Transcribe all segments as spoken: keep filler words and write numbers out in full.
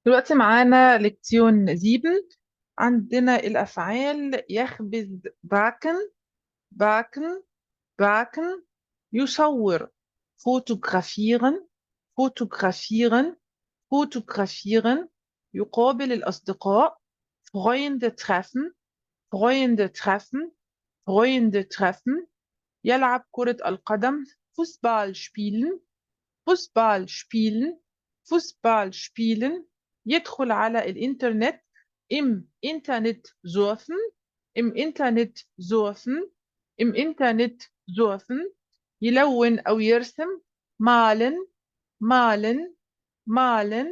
دلوقتي معانا ليكسيون سبعة. عندنا الأفعال يخبز باكن باكن باكن، يصور فوتوغرافيرن فوتوغرافيرن فوتوغرافيرن، يقابل الأصدقاء Freunde treffen Freunde treffen Freunde treffen، يلعب كرة القدم Fußball spielen Fußball spielen Fußball spielen، يدخل على الإنترنت im Internet surfen im Internet surfen im Internet surfen، يلون أو يرسم malen malen malen،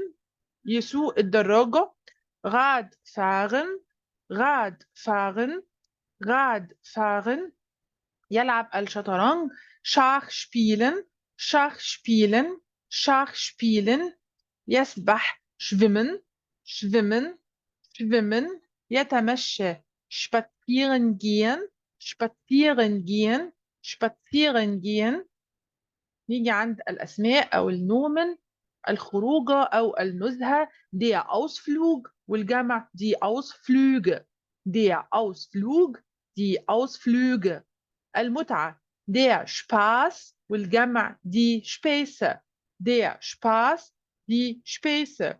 يسوق الدراجة Rad fahren Rad fahren Rad fahren، يلعب الشطرنج Schach spielen Schach spielen Schach spielen، يسبح schwimmen schwimmen schwimmen، يتمشى spazieren gehen spazieren gehen spazieren gehen. نيجي عند الأسماء أو النومن، الخروجة أو النزهة der Ausflug والجمع die Ausflüge der Ausflug die Ausflüge. المتعة der Spaß والجمع die Späße der Spaß die Späße.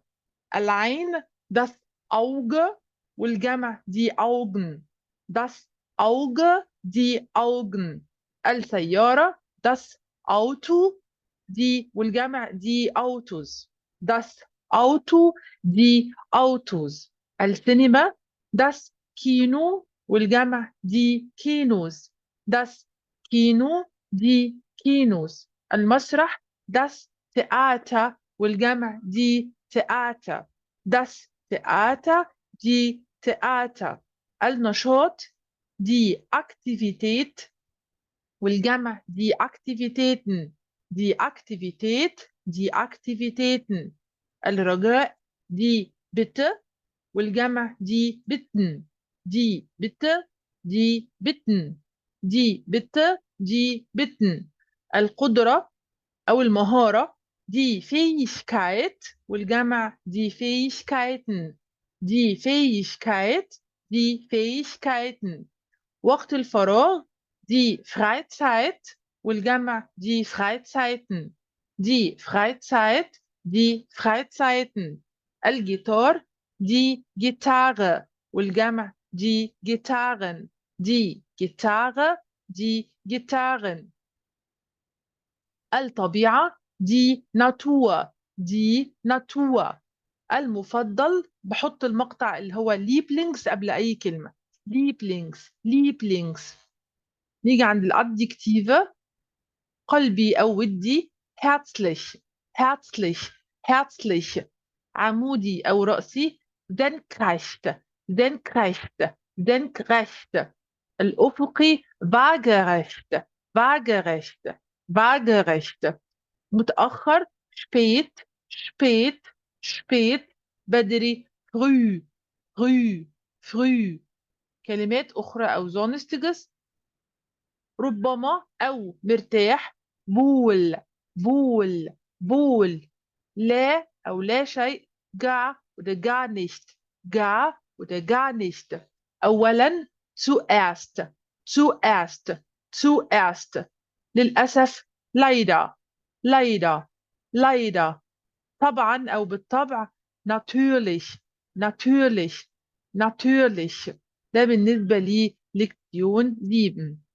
العين das Auge والجمع die Augen das Auge die Augen. السيارة das Auto die والجمع die Autos das Auto die Autos. السينما das Kino والجمع die Kinos das Kino die Kinos. المسرح das Theater والجمع die Theater das Theater die Theater. النشاط die Aktivität والجمع die Aktivitäten die Aktivität die Aktivitäten. الرجاء die Bitte والجمع die Bitten die Bitte die Bitten die Bitte die Bitten. القدرة أو المهارة die Fähigkeit والجمع die Fähigkeiten die Fähigkeit die Fähigkeiten. وقت الفراغ die Freizeit والجمع die Freizeiten die Freizeit die Freizeiten. الجيتار die Gitarre والجمع die Gitarren die Gitarre die Gitarren. الطبيعة die Natur die Natur. المفضل بحط المقطع اللي هو Lieblings قبل أي كلمة Lieblings Lieblings. نيجي عند الأدجكتيفة قلبي أو ودي herzlich herzlich herzlich. عمودي أو رأسي senkrecht senkrecht senkrecht. الأفقي waagerecht waagerecht waagerecht. متأخر spät spät spät. بدري früh früh früh. كلمات أخرى أو sonstiges ربما أو مرتاح بول بول بول. لا أو لا شيء gar oder gar nicht gar oder gar nicht. أولا zuerst zuerst zuerst. للأسف leider leider leider. طبعا أو بالطبع natürlich natürlich natürlich. ده بالنسبة لي ليكسيون سبعة.